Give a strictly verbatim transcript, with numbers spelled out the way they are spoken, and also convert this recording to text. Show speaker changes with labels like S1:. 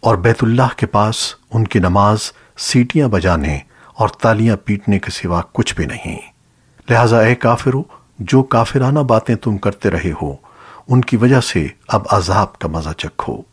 S1: और बैतुल्लाह के पास उनकी नमाज सीटियां बजाने और तालियां पीटने के सिवा कुछ भी नहीं। लिहाजा ए काफिरो, जो काफिराना बातें तुम करते रहे हो उनकी वजह से अब अजाब का मजा चखो।